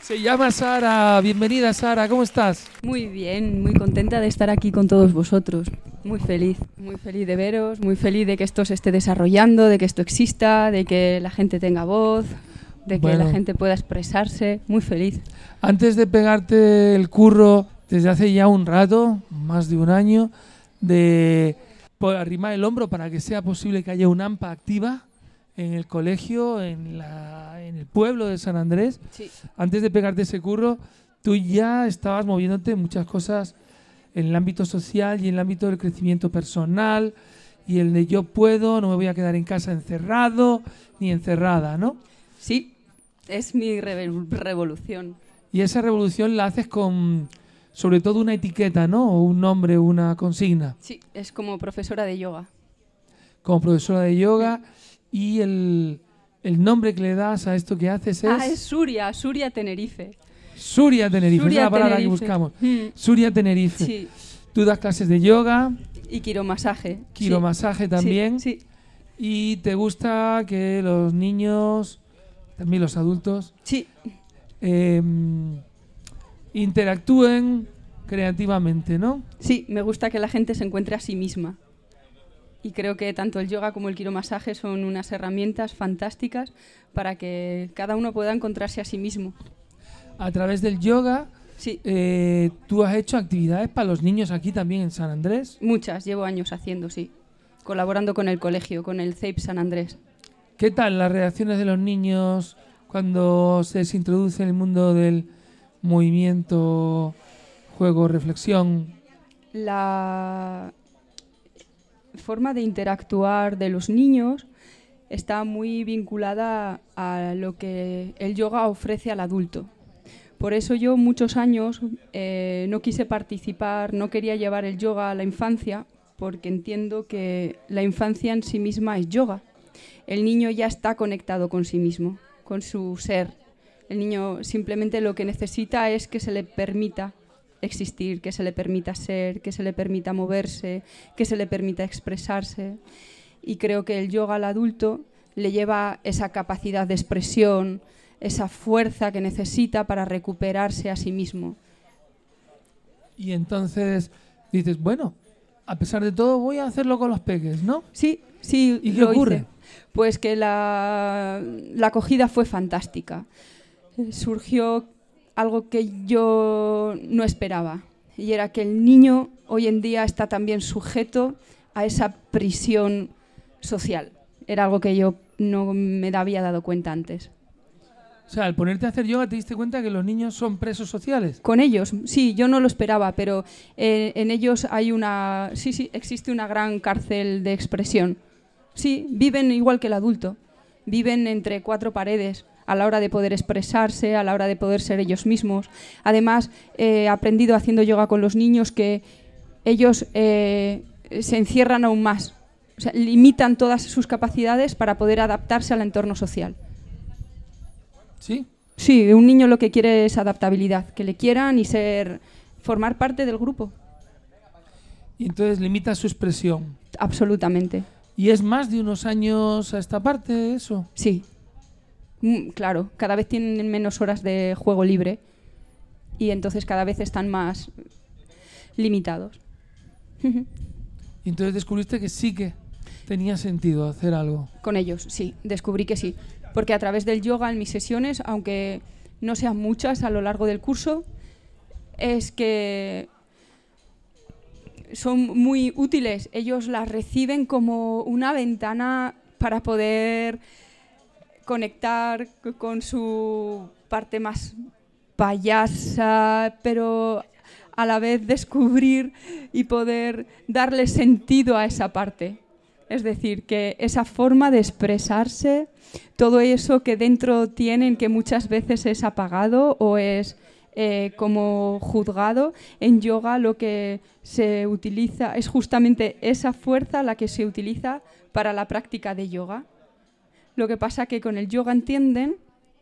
Se llama Sara. Bienvenida, Sara. ¿Cómo estás? Muy bien, muy contenta de estar aquí con todos vosotros. Muy feliz de veros, muy feliz de que esto se esté desarrollando, de que esto exista, de que la gente tenga voz, de que la gente pueda expresarse. Muy feliz. Antes de pegarte el curro, desde hace ya un rato, más de un año, de arrimar el hombro para que sea posible que haya una AMPA activa en el colegio, en el pueblo de San Andrés. Sí. Antes de pegarte ese curro, tú ya estabas moviéndote en muchas cosas en el ámbito social y en el ámbito del crecimiento personal y el de yo puedo, no me voy a quedar en casa encerrado ni encerrada, ¿no? Sí, es mi revolución. Y esa revolución la haces con, sobre todo, una etiqueta, ¿no? O un nombre, una consigna. Sí, es como profesora de yoga. Como profesora de yoga. Y el nombre que le das a esto que haces es... Es Suria Tenerife. Suria Tenerife, Suria es la palabra Tenerife. que buscamos. Suria Tenerife. Sí. Tú das clases de yoga. Y quiromasaje. Quiromasaje también. Sí. Y te gusta que los niños, también los adultos, sí. Interactúen creativamente, ¿no? Sí, me gusta que la gente se encuentre a sí misma. Y creo que tanto el yoga como el quiromasaje son unas herramientas fantásticas para que cada uno pueda encontrarse a sí mismo. A través del yoga, sí. ¿Tú has hecho actividades para los niños aquí también en San Andrés? Muchas, llevo años haciendo, sí. Colaborando con el colegio, con el CEIP San Andrés. ¿Qué tal las reacciones de los niños cuando se les introduce en el mundo del movimiento, juego, reflexión? La forma de interactuar de los niños está muy vinculada a lo que el yoga ofrece al adulto. Por eso yo muchos años no quise participar, no quería llevar el yoga a la infancia, porque entiendo que la infancia en sí misma es yoga. El niño ya está conectado con sí mismo, con su ser. El niño simplemente lo que necesita es que se le permita existir, que se le permita ser, que se le permita moverse, que se le permita expresarse. Y creo que el yoga al adulto le lleva esa capacidad de expresión, esa fuerza que necesita para recuperarse a sí mismo. Y entonces dices, bueno, a pesar de todo voy a hacerlo con los peques, ¿no? Sí. ¿Y qué ocurre? Hice. Pues que la acogida fue fantástica. Surgió algo que yo no esperaba, y era que el niño hoy en día está también sujeto a esa prisión social. Era algo que yo no me había dado cuenta antes. O sea, al ponerte a hacer yoga te diste cuenta que los niños son presos sociales. Con ellos, sí, yo no lo esperaba, pero en ellos hay existe una gran cárcel de expresión. Sí, viven igual que el adulto, viven entre cuatro paredes, a la hora de poder expresarse, a la hora de poder ser ellos mismos. Además, he aprendido haciendo yoga con los niños que ellos se encierran aún más, o sea, limitan todas sus capacidades para poder adaptarse al entorno social. ¿Sí? Sí, un niño lo que quiere es adaptabilidad, que le quieran y formar parte del grupo. Y entonces limita su expresión. Absolutamente. ¿Y es más de unos años a esta parte eso? Sí. Claro, cada vez tienen menos horas de juego libre y entonces cada vez están más limitados. Y entonces descubriste que sí que tenía sentido hacer algo. Con ellos, sí, descubrí que sí. Porque a través del yoga en mis sesiones, aunque no sean muchas a lo largo del curso, es que son muy útiles. Ellos las reciben como una ventana para poder conectar con su parte más payasa, pero a la vez descubrir y poder darle sentido a esa parte. Es decir, que esa forma de expresarse, todo eso que dentro tienen, que muchas veces es apagado o es como juzgado, en yoga lo que se utiliza es justamente esa fuerza la que se utiliza para la práctica de yoga. Lo que pasa que con el yoga entienden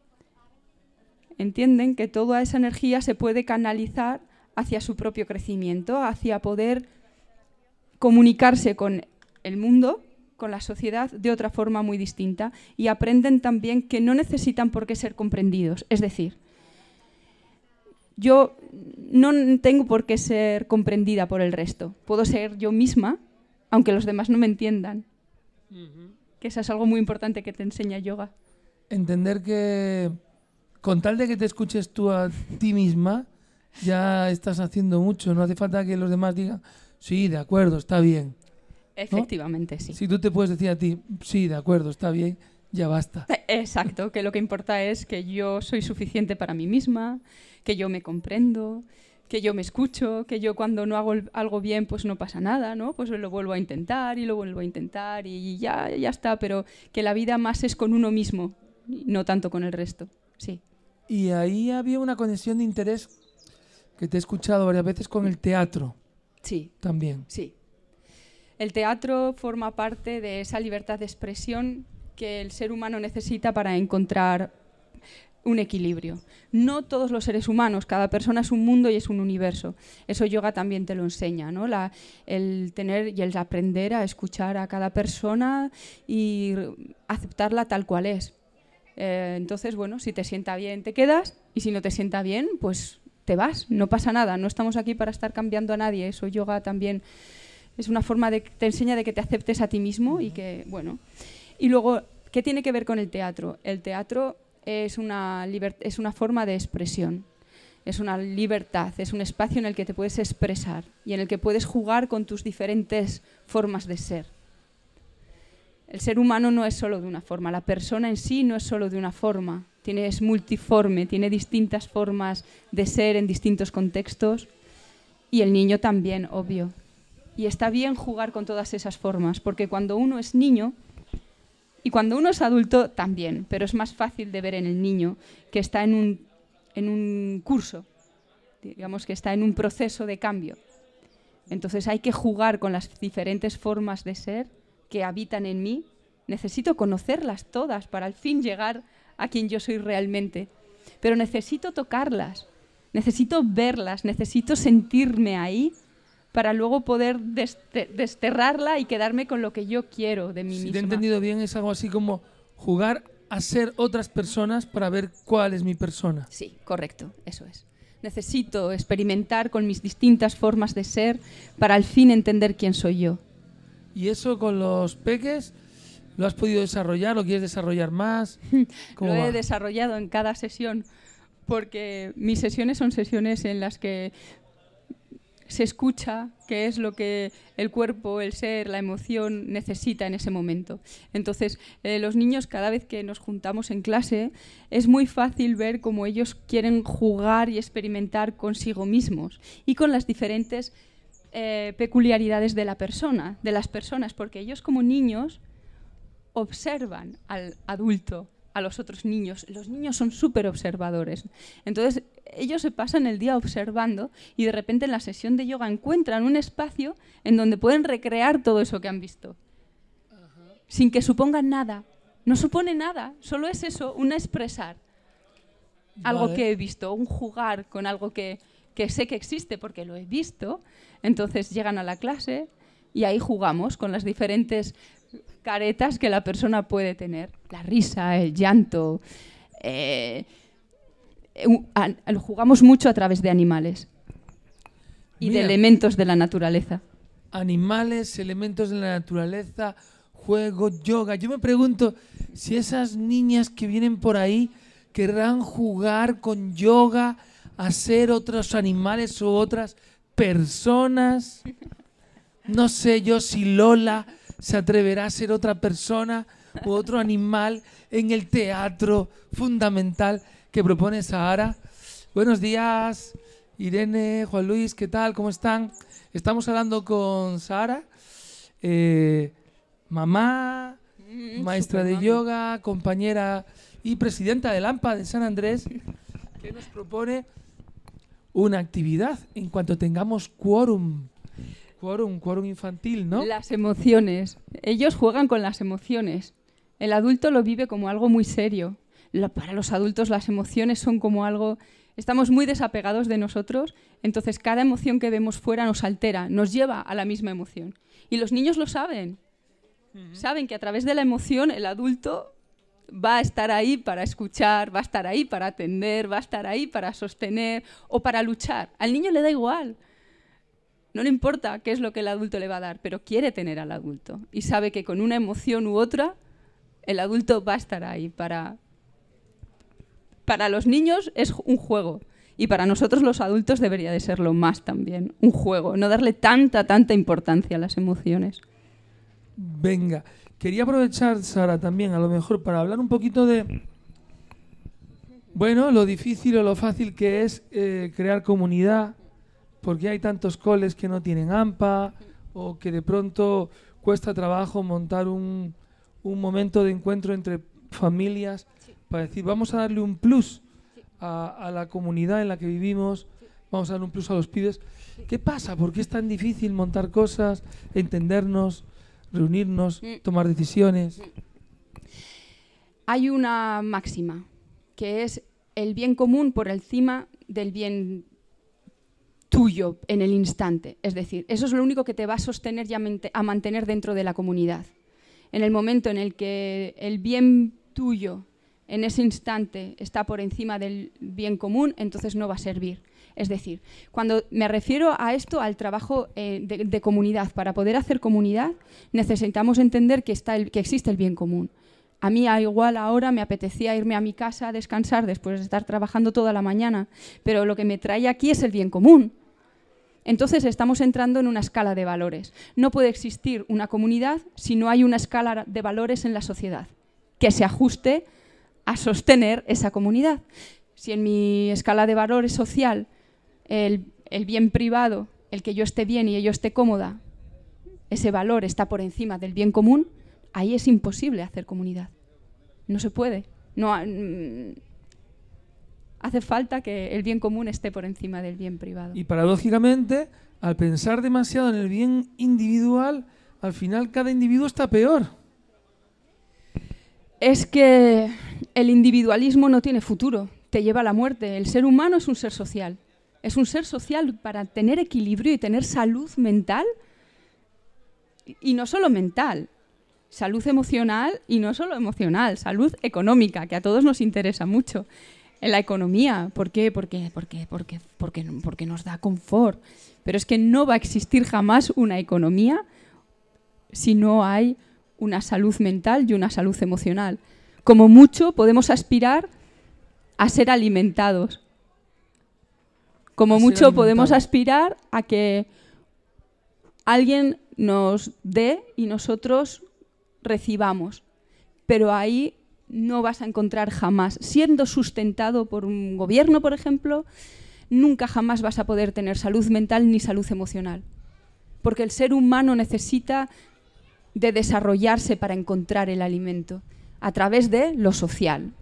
que toda esa energía se puede canalizar hacia su propio crecimiento, hacia poder comunicarse con el mundo, con la sociedad, de otra forma muy distinta, y aprenden también que no necesitan por qué ser comprendidos. Es decir, yo no tengo por qué ser comprendida por el resto. Puedo ser yo misma, aunque los demás no me entiendan. Que eso es algo muy importante que te enseña yoga. Entender que con tal de que te escuches tú a ti misma, ya estás haciendo mucho. No hace falta que los demás digan, sí, de acuerdo, está bien. Efectivamente, ¿no? sí. Si tú te puedes decir a ti, sí, de acuerdo, está bien, ya basta. Exacto, que lo que importa es que yo soy suficiente para mí misma, que yo me comprendo, que yo me escucho, que yo cuando no hago algo bien pues no pasa nada, ¿no? Pues lo vuelvo a intentar y lo vuelvo a intentar y ya está, pero que la vida más es con uno mismo, no tanto con el resto, sí. Y ahí había una conexión de interés que te he escuchado varias veces con el teatro. Sí. También. Sí. El teatro forma parte de esa libertad de expresión que el ser humano necesita para encontrar un equilibrio. No todos los seres humanos, cada persona es un mundo y es un universo. Eso yoga también te lo enseña, ¿no? El tener y el aprender a escuchar a cada persona y aceptarla tal cual es. Entonces, bueno, si te sienta bien te quedas y si no te sienta bien, pues te vas, no pasa nada. No estamos aquí para estar cambiando a nadie. Eso yoga también es una forma de te enseña de que te aceptes a ti mismo y que, bueno. Y luego, ¿qué tiene que ver con el teatro? El teatro es una forma de expresión, es una libertad, es un espacio en el que te puedes expresar y en el que puedes jugar con tus diferentes formas de ser. El ser humano no es solo de una forma, la persona en sí no es solo de una forma, es multiforme, tiene distintas formas de ser en distintos contextos y el niño también, obvio. Y está bien jugar con todas esas formas, porque cuando uno es niño, y cuando uno es adulto también, pero es más fácil de ver en el niño que está en un curso, digamos que está en un proceso de cambio. Entonces hay que jugar con las diferentes formas de ser que habitan en mí. Necesito conocerlas todas para al fin llegar a quien yo soy realmente. Pero necesito tocarlas, necesito verlas, necesito sentirme ahí para luego poder desterrarla y quedarme con lo que yo quiero de mí misma. Si te he entendido bien, es algo así como jugar a ser otras personas para ver cuál es mi persona. Sí, correcto, eso es. Necesito experimentar con mis distintas formas de ser para al fin entender quién soy yo. ¿Y eso con los peques lo has podido desarrollar? ¿Lo quieres desarrollar más? Lo he desarrollado en cada sesión porque mis sesiones son sesiones en las que se escucha qué es lo que el cuerpo, el ser, la emoción necesita en ese momento. Entonces, los niños, cada vez que nos juntamos en clase, es muy fácil ver cómo ellos quieren jugar y experimentar consigo mismos y con las diferentes peculiaridades de la persona, de las personas, porque ellos como niños observan al adulto, a los otros niños. Los niños son súper observadores. Entonces, ellos se pasan el día observando y de repente en la sesión de yoga encuentran un espacio en donde pueden recrear todo eso que han visto. Sin que supongan nada. No supone nada, solo es eso, un expresar algo que he visto, un jugar con algo que sé que existe porque lo he visto. Entonces llegan a la clase y ahí jugamos con las diferentes caretas que la persona puede tener. La risa, el llanto. Lo jugamos mucho a través de animales y de elementos de la naturaleza. Animales, elementos de la naturaleza, juego, yoga. Yo me pregunto si esas niñas que vienen por ahí querrán jugar con yoga a ser otros animales o otras personas. No sé yo si Lola se atreverá a ser otra persona u otro animal en el teatro fundamental que propone Sahara. Buenos días, Irene, Juan Luis, ¿qué tal? ¿Cómo están? Estamos hablando con Sahara, mamá, maestra de yoga, compañera y presidenta del AMPA de San Andrés, que nos propone una actividad en cuanto tengamos quórum infantil, ¿no? Las emociones. Ellos juegan con las emociones. El adulto lo vive como algo muy serio. Para los adultos las emociones son como algo... Estamos muy desapegados de nosotros, entonces cada emoción que vemos fuera nos altera, nos lleva a la misma emoción. Y los niños lo saben. Saben que a través de la emoción el adulto va a estar ahí para escuchar, va a estar ahí para atender, va a estar ahí para sostener o para luchar. Al niño le da igual. No le importa qué es lo que el adulto le va a dar, pero quiere tener al adulto. Y sabe que con una emoción u otra, el adulto va a estar ahí. Para los niños es un juego. Y para nosotros los adultos debería de serlo más también. Un juego. No darle tanta importancia a las emociones. Venga. Quería aprovechar, Sara, también a lo mejor para hablar un poquito de, bueno, lo difícil o lo fácil que es crear comunidad, porque hay tantos coles que no tienen AMPA o que de pronto cuesta trabajo montar un momento de encuentro entre familias para decir, vamos a darle un plus a la comunidad en la que vivimos, vamos a darle un plus a los pibes. ¿Qué pasa? ¿Por qué es tan difícil montar cosas, entendernos, reunirnos, tomar decisiones? Hay una máxima, que es el bien común por encima del bien tuyo en el instante. Es decir, eso es lo único que te va a sostener y a mantener dentro de la comunidad. En el momento en el que el bien tuyo en ese instante está por encima del bien común, entonces no va a servir. Es decir, cuando me refiero a esto, al trabajo de comunidad, para poder hacer comunidad necesitamos entender que existe el bien común. A mí igual ahora me apetecía irme a mi casa a descansar después de estar trabajando toda la mañana, pero lo que me trae aquí es el bien común. Entonces estamos entrando en una escala de valores. No puede existir una comunidad si no hay una escala de valores en la sociedad que se ajuste a sostener esa comunidad. Si en mi escala de valores social el bien privado, el que yo esté bien y yo esté cómoda, ese valor está por encima del bien común, ahí es imposible hacer comunidad. No se puede. No, hace falta que el bien común esté por encima del bien privado. Y paradójicamente, al pensar demasiado en el bien individual, al final cada individuo está peor. Es que el individualismo no tiene futuro, te lleva a la muerte. El ser humano es un ser social. Es un ser social para tener equilibrio y tener salud mental. Y no solo mental, salud emocional y no solo emocional, salud económica, que a todos nos interesa mucho. En la economía, ¿por qué? Porque nos da confort. Pero es que no va a existir jamás una economía si no hay una salud mental y una salud emocional. Como mucho podemos aspirar a ser alimentados. Como mucho podemos aspirar a que alguien nos dé y nosotros recibamos. Pero ahí no vas a encontrar jamás, siendo sustentado por un gobierno, por ejemplo, nunca jamás vas a poder tener salud mental ni salud emocional. Porque el ser humano necesita de desarrollarse para encontrar el alimento, a través de lo social.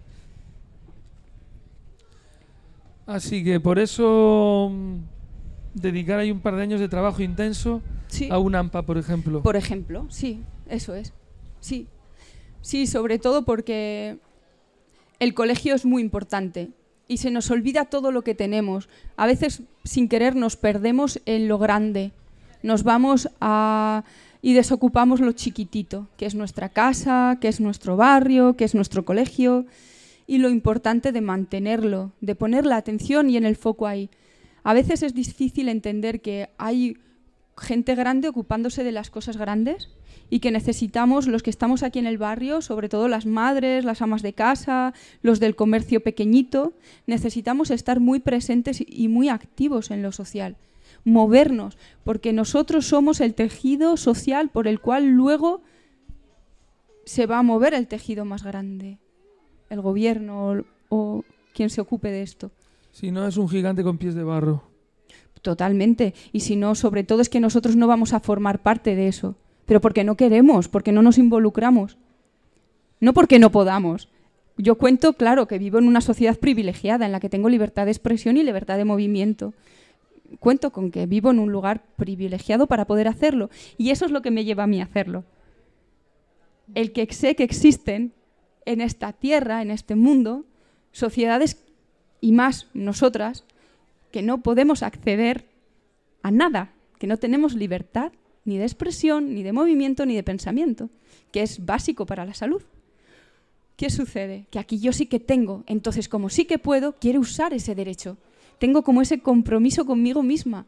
Así que por eso dedicar ahí un par de años de trabajo intenso a un AMPA, por ejemplo. Por ejemplo, sí, eso es. Sí. Sí, sobre todo porque el colegio es muy importante y se nos olvida todo lo que tenemos. A veces, sin querer, nos perdemos en lo grande. Nos vamos y desocupamos lo chiquitito, que es nuestra casa, que es nuestro barrio, que es nuestro colegio, y lo importante de mantenerlo, de poner la atención y en el foco ahí. A veces es difícil entender que hay gente grande ocupándose de las cosas grandes y que necesitamos, los que estamos aquí en el barrio, sobre todo las madres, las amas de casa, los del comercio pequeñito, necesitamos estar muy presentes y muy activos en lo social, movernos, porque nosotros somos el tejido social por el cual luego se va a mover el tejido más grande, el gobierno o quien se ocupe de esto. Si no, es un gigante con pies de barro. Totalmente. Y si no, sobre todo es que nosotros no vamos a formar parte de eso. Pero porque no queremos, porque no nos involucramos. No porque no podamos. Yo cuento, claro, que vivo en una sociedad privilegiada en la que tengo libertad de expresión y libertad de movimiento. Cuento con que vivo en un lugar privilegiado para poder hacerlo. Y eso es lo que me lleva a mí a hacerlo. El que sé que existen en esta tierra, en este mundo, sociedades y más nosotras, que no podemos acceder a nada, que no tenemos libertad ni de expresión, ni de movimiento, ni de pensamiento, que es básico para la salud. ¿qué sucede? Que aquí yo sí que tengo, entonces como sí que puedo, quiero usar ese derecho. Tengo como ese compromiso conmigo misma.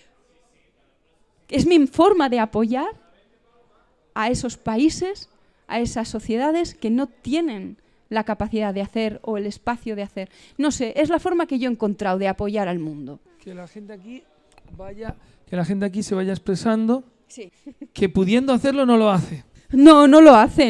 Es mi forma de apoyar a esos países, a esas sociedades que no tienen la capacidad de hacer o el espacio de hacer. No sé, es la forma que yo he encontrado de apoyar al mundo. Que la gente aquí se vaya expresando, sí. Que pudiendo hacerlo no lo hace. No lo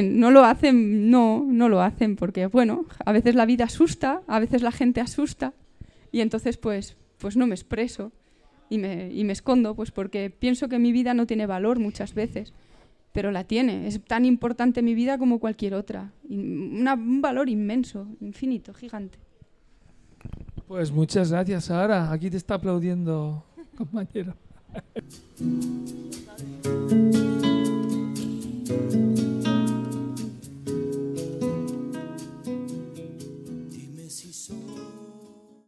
hacen, porque bueno, a veces la vida asusta, a veces la gente asusta y entonces pues no me expreso y me escondo, pues porque pienso que mi vida no tiene valor muchas veces, pero la tiene, es tan importante mi vida como cualquier otra, un valor inmenso, infinito, gigante. Pues muchas gracias, Sara, aquí te está aplaudiendo, compañero.